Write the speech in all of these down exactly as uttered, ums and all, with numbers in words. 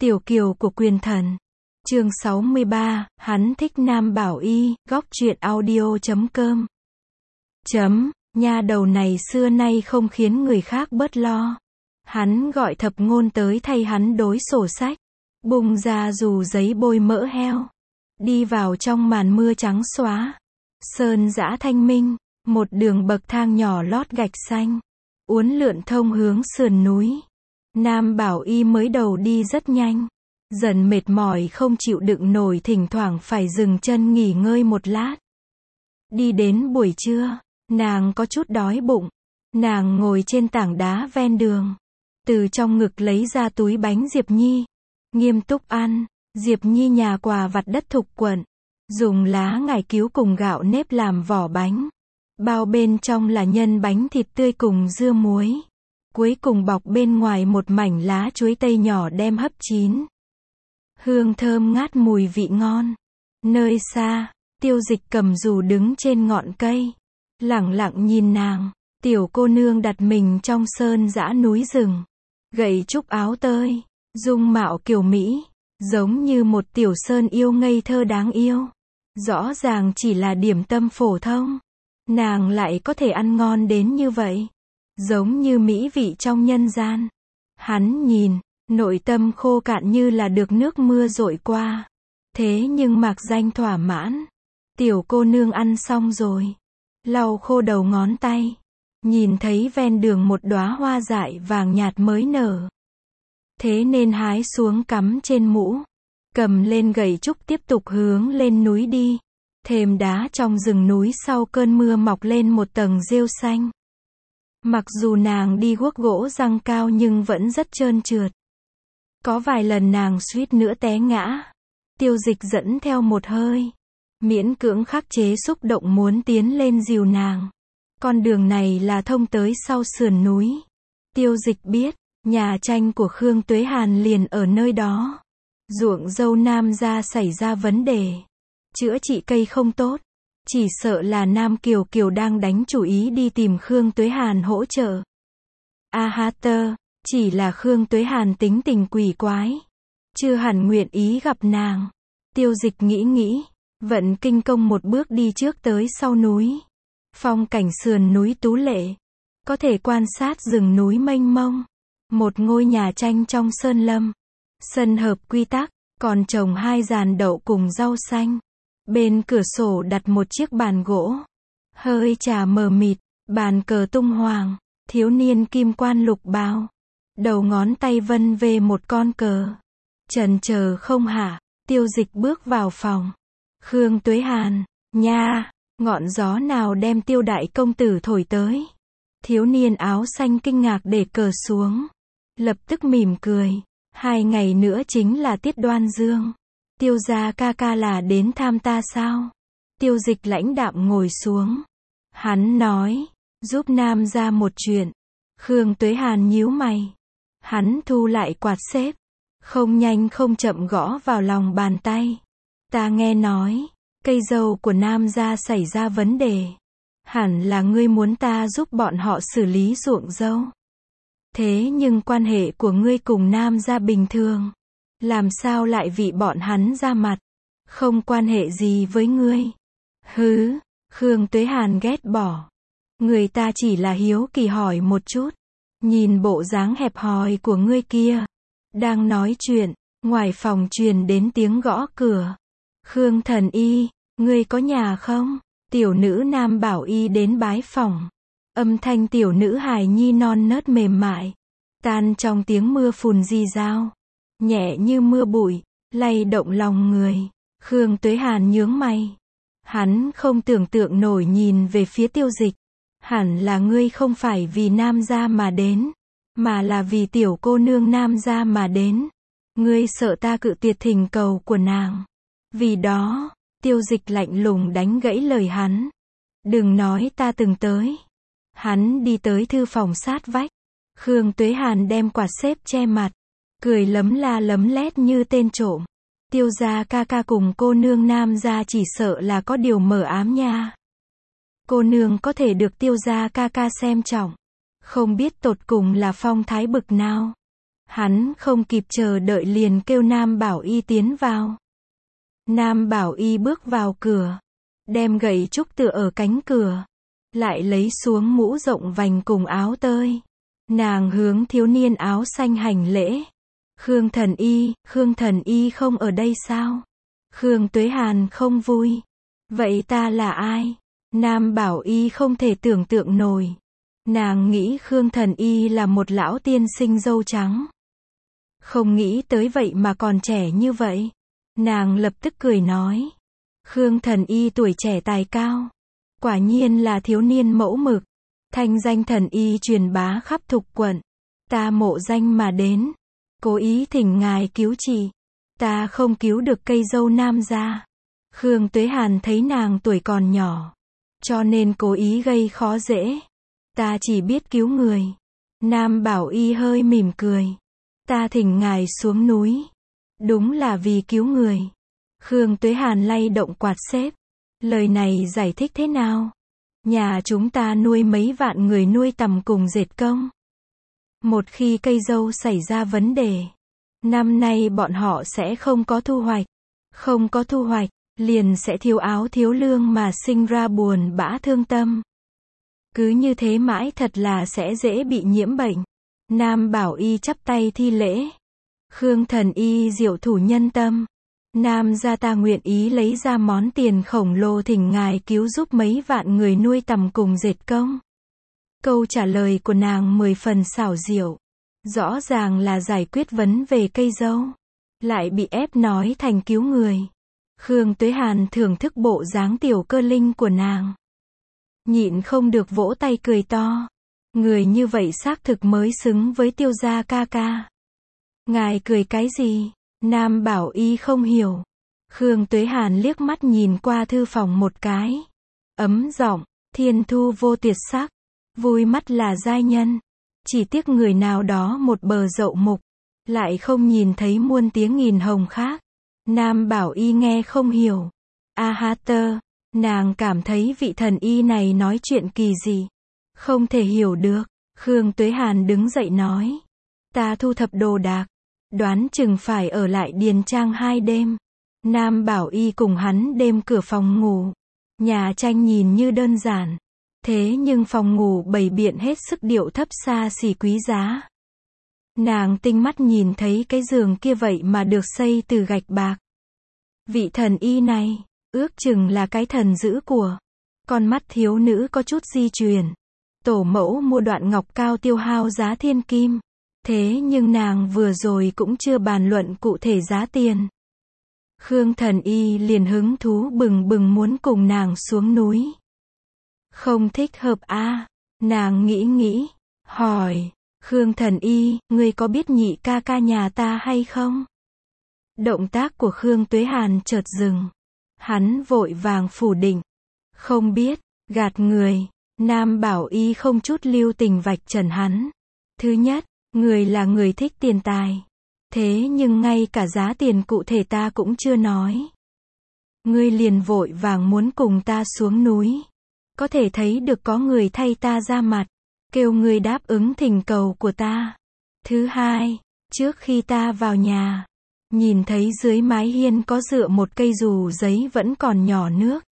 Tiểu kiều của quyền thần. Chương sáu mươi ba, hắn thích Nam Bảo Y, góc truyện audio chấm com. Chấm, nha đầu này xưa nay không khiến người khác bớt lo. Hắn gọi thập ngôn tới thay hắn đối sổ sách, bung ra dù giấy bôi mỡ heo. Đi vào trong màn mưa trắng xóa. Sơn dã thanh minh, một đường bậc thang nhỏ lót gạch xanh, uốn lượn thông hướng sườn núi. Nam Bảo Y mới đầu đi rất nhanh, dần mệt mỏi không chịu đựng nổi, thỉnh thoảng phải dừng chân nghỉ ngơi một lát. Đi đến buổi trưa, nàng có chút đói bụng. Nàng ngồi trên tảng đá ven đường, từ trong ngực lấy ra túi bánh Diệp Nhi, nghiêm túc ăn. Diệp Nhi nhà quà vặt đất Thục Quận, dùng lá ngải cứu cùng gạo nếp làm vỏ bánh. Bao bên trong là nhân bánh thịt tươi cùng dưa muối. Cuối cùng bọc bên ngoài một mảnh lá chuối tây nhỏ đem hấp chín. Hương thơm ngát mùi vị ngon. Nơi xa, Tiêu Dịch cầm dù đứng trên ngọn cây, lẳng lặng nhìn nàng. Tiểu cô nương đặt mình trong sơn dã núi rừng, gậy trúc áo tơi, dung mạo kiều mỹ, giống như một tiểu sơn yêu ngây thơ đáng yêu. Rõ ràng chỉ là điểm tâm phổ thông, nàng lại có thể ăn ngon đến như vậy, giống như mỹ vị trong nhân gian. Hắn nhìn, nội tâm khô cạn như là được nước mưa dội qua. Thế nhưng mạc danh thỏa mãn. Tiểu cô nương ăn xong rồi, lau khô đầu ngón tay, nhìn thấy ven đường một đóa hoa dại vàng nhạt mới nở. Thế nên hái xuống cắm trên mũ, cầm lên gậy trúc tiếp tục hướng lên núi đi. Thềm đá trong rừng núi sau cơn mưa mọc lên một tầng rêu xanh. Mặc dù nàng đi guốc gỗ răng cao nhưng vẫn rất trơn trượt. Có vài lần nàng suýt nữa té ngã. Tiêu Dịch dẫn theo một hơi, miễn cưỡng khắc chế xúc động muốn tiến lên dìu nàng. Con đường này là thông tới sau sườn núi. Tiêu Dịch biết, nhà tranh của Khương Tuế Hàn liền ở nơi đó. Ruộng dâu Nam gia xảy ra vấn đề, chữa trị cây không tốt. Chỉ sợ là Nam Kiều Kiều đang đánh chủ ý đi tìm Khương Tuế Hàn hỗ trợ. A ha tơ, chỉ là Khương Tuế Hàn tính tình quỷ quái, chưa hẳn nguyện ý gặp nàng. Tiêu Dịch nghĩ nghĩ, vận kinh công một bước đi trước tới sau núi. Phong cảnh sườn núi tú lệ, có thể quan sát rừng núi mênh mông. Một ngôi nhà tranh trong sơn lâm, sân hợp quy tắc, còn trồng hai giàn đậu cùng rau xanh. Bên cửa sổ đặt một chiếc bàn gỗ, hơi trà mờ mịt, bàn cờ tung hoàng, thiếu niên kim quan lục bào, đầu ngón tay vân về một con cờ. Chần chờ không hạ, Tiêu Dịch bước vào phòng. Khương Tuế Hàn, nha, ngọn gió nào đem Tiêu đại công tử thổi tới? Thiếu niên áo xanh kinh ngạc để cờ xuống, lập tức mỉm cười. Hai ngày nữa chính là tiết Đoan Dương. Tiêu gia ca ca là đến thăm ta sao? Tiêu Dịch lãnh đạm ngồi xuống. Hắn nói, giúp Nam gia một chuyện. Khương Tuế Hàn nhíu mày. Hắn thu lại quạt xếp, không nhanh không chậm gõ vào lòng bàn tay. Ta nghe nói, cây dâu của Nam gia xảy ra vấn đề. Hẳn là ngươi muốn ta giúp bọn họ xử lý ruộng dâu. Thế nhưng quan hệ của ngươi cùng Nam gia bình thường, làm sao lại vị bọn hắn ra mặt? Không quan hệ gì với ngươi. Hứ, Khương Tuế Hàn ghét bỏ. Người ta chỉ là hiếu kỳ hỏi một chút. Nhìn bộ dáng hẹp hòi của ngươi kia. Đang nói chuyện, ngoài phòng truyền đến tiếng gõ cửa. Khương thần y, ngươi có nhà không? Tiểu nữ Nam Bảo Y đến bái phỏng. Âm thanh tiểu nữ hài nhi non nớt mềm mại, tan trong tiếng mưa phùn rì rào, nhẹ như mưa bụi, lay động lòng người. Khương Tuế Hàn nhướng mày. Hắn không tưởng tượng nổi nhìn về phía Tiêu Dịch. Hẳn là ngươi không phải vì Nam gia mà đến, mà là vì tiểu cô nương Nam gia mà đến. Ngươi sợ ta cự tuyệt thỉnh cầu của nàng. Vì đó, Tiêu Dịch lạnh lùng đánh gãy lời hắn. Đừng nói ta từng tới. Hắn đi tới thư phòng sát vách. Khương Tuế Hàn đem quạt xếp che mặt, cười lấm la lấm lét như tên trộm. Tiêu gia ca ca cùng cô nương Nam gia chỉ sợ là có điều mờ ám nha. Cô nương có thể được Tiêu gia ca ca xem trọng, không biết tột cùng là phong thái bực nào. Hắn không kịp chờ đợi liền kêu Nam Bảo Y tiến vào. Nam Bảo Y bước vào cửa, đem gậy trúc tựa ở cánh cửa, lại lấy xuống mũ rộng vành cùng áo tơi. Nàng hướng thiếu niên áo xanh hành lễ. Khương thần y, Khương thần y không ở đây sao? Khương Tuế Hàn không vui. Vậy ta là ai? Nam Bảo Y không thể tưởng tượng nổi. Nàng nghĩ Khương thần y là một lão tiên sinh râu trắng. Không nghĩ tới vậy mà còn trẻ như vậy. Nàng lập tức cười nói. Khương thần y tuổi trẻ tài cao. Quả nhiên là thiếu niên mẫu mực. Thanh danh thần y truyền bá khắp thục quận. Ta mộ danh mà đến. Cố ý thỉnh ngài cứu trị. Ta không cứu được cây dâu Nam gia. Khương Tuế Hàn thấy nàng tuổi còn nhỏ, cho nên cố ý gây khó dễ. Ta chỉ biết cứu người. Nam Bảo Y hơi mỉm cười. Ta thỉnh ngài xuống núi. Đúng là vì cứu người. Khương Tuế Hàn lay động quạt xếp. Lời này giải thích thế nào? Nhà chúng ta nuôi mấy vạn người nuôi tằm cùng dệt công. Một khi cây dâu xảy ra vấn đề, năm nay bọn họ sẽ không có thu hoạch. Không có thu hoạch, liền sẽ thiếu áo thiếu lương mà sinh ra buồn bã thương tâm. Cứ như thế mãi thật là sẽ dễ bị nhiễm bệnh. Nam Bảo Y chắp tay thi lễ. Khương thần y diệu thủ nhân tâm. Nam gia ta nguyện ý lấy ra món tiền khổng lồ thỉnh ngài cứu giúp mấy vạn người nuôi tằm cùng dệt công. Câu trả lời của nàng mười phần xảo diệu. Rõ ràng là giải quyết vấn về cây dâu. Lại bị ép nói thành cứu người. Khương Tuế Hàn thưởng thức bộ dáng tiểu cơ linh của nàng. Nhịn không được vỗ tay cười to. Người như vậy xác thực mới xứng với Tiêu gia ca ca. Ngài cười cái gì? Nam Bảo Y không hiểu. Khương Tuế Hàn liếc mắt nhìn qua thư phòng một cái. Ấm giọng, thiên thu vô tuyệt sắc. Vui mắt là giai nhân. Chỉ tiếc người nào đó một bờ dậu mục. Lại không nhìn thấy muôn tiếng nghìn hồng khác. Nam Bảo Y nghe không hiểu. A ha tơ. Nàng cảm thấy vị thần y này nói chuyện kỳ gì. Không thể hiểu được. Khương Tuế Hàn đứng dậy nói. Ta thu thập đồ đạc. Đoán chừng phải ở lại Điền Trang hai đêm. Nam Bảo Y cùng hắn đêm cửa phòng ngủ. Nhà tranh nhìn như đơn giản. Thế nhưng phòng ngủ bày biện hết sức điệu thấp xa xỉ quý giá. Nàng tinh mắt nhìn thấy cái giường kia vậy mà được xây từ gạch bạc. Vị thần y này, ước chừng là cái thần giữ của. Con mắt thiếu nữ có chút di chuyển. Tổ mẫu mua đoạn ngọc cao tiêu hao giá thiên kim. Thế nhưng nàng vừa rồi cũng chưa bàn luận cụ thể giá tiền. Khương thần y liền hứng thú bừng bừng muốn cùng nàng xuống núi. Không thích hợp a à? Nàng nghĩ nghĩ, hỏi, Khương thần y, ngươi có biết nhị ca ca nhà ta hay không? Động tác của Khương Tuế Hàn chợt dừng. Hắn vội vàng phủ định. Không biết, gạt người. Nam Bảo Y không chút lưu tình vạch trần hắn. Thứ nhất, người là người thích tiền tài. Thế nhưng ngay cả giá tiền cụ thể ta cũng chưa nói. Ngươi liền vội vàng muốn cùng ta xuống núi. Có thể thấy được có người thay ta ra mặt. Kêu ngươi đáp ứng thỉnh cầu của ta. Thứ hai, trước khi ta vào nhà, nhìn thấy dưới mái hiên có dựa một cây dù giấy vẫn còn nhỏ nước.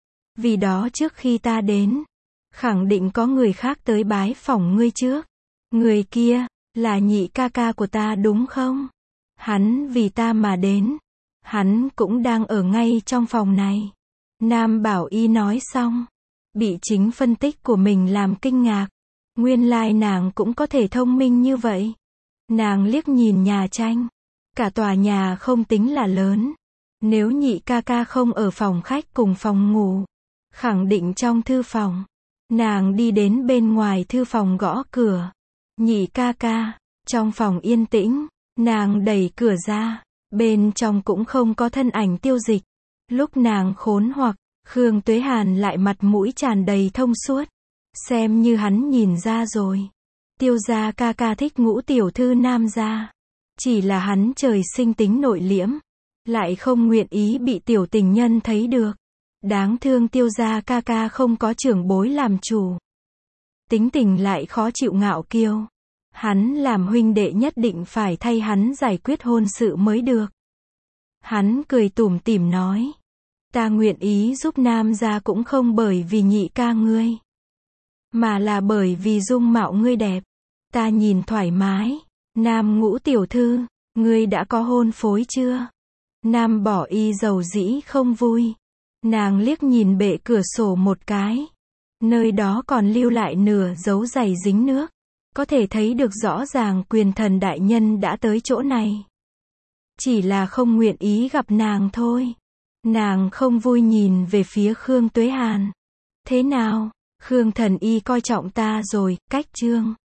Vì đó trước khi ta đến, khẳng định có người khác tới bái phỏng ngươi trước. Người kia, là nhị ca ca của ta đúng không? Hắn vì ta mà đến. Hắn cũng đang ở ngay trong phòng này. Nam Bảo Y nói xong, bị chính phân tích của mình làm kinh ngạc. Nguyên lai nàng cũng có thể thông minh như vậy. Nàng liếc nhìn nhà tranh. Cả tòa nhà không tính là lớn. Nếu nhị ca ca không ở phòng khách cùng phòng ngủ, khẳng định trong thư phòng. Nàng đi đến bên ngoài thư phòng gõ cửa. Nhị ca ca, trong phòng yên tĩnh, nàng đẩy cửa ra. Bên trong cũng không có thân ảnh Tiêu Dịch. Lúc nàng khốn hoặc, Khương Tuế Hàn lại mặt mũi tràn đầy thông suốt. Xem như hắn nhìn ra rồi. Tiêu gia ca ca thích ngũ tiểu thư Nam gia. Chỉ là hắn trời sinh tính nội liễm. Lại không nguyện ý bị tiểu tình nhân thấy được. Đáng thương Tiêu gia ca ca không có trưởng bối làm chủ. Tính tình lại khó chịu ngạo kiêu. Hắn làm huynh đệ nhất định phải thay hắn giải quyết hôn sự mới được. Hắn cười tủm tỉm nói. Ta nguyện ý giúp Nam gia cũng không bởi vì nhị ca ngươi, mà là bởi vì dung mạo ngươi đẹp. Ta nhìn thoải mái. Nam Ngũ tiểu thư, ngươi đã có hôn phối chưa? Nam Bỏ Y dầu dĩ không vui. Nàng liếc nhìn bệ cửa sổ một cái. Nơi đó còn lưu lại nửa dấu giày dính nước. Có thể thấy được rõ ràng quyền thần đại nhân đã tới chỗ này. Chỉ là không nguyện ý gặp nàng thôi. Nàng không vui nhìn về phía Khương Tuế Hàn. Thế nào? Khương thần y coi trọng ta rồi, cách chương.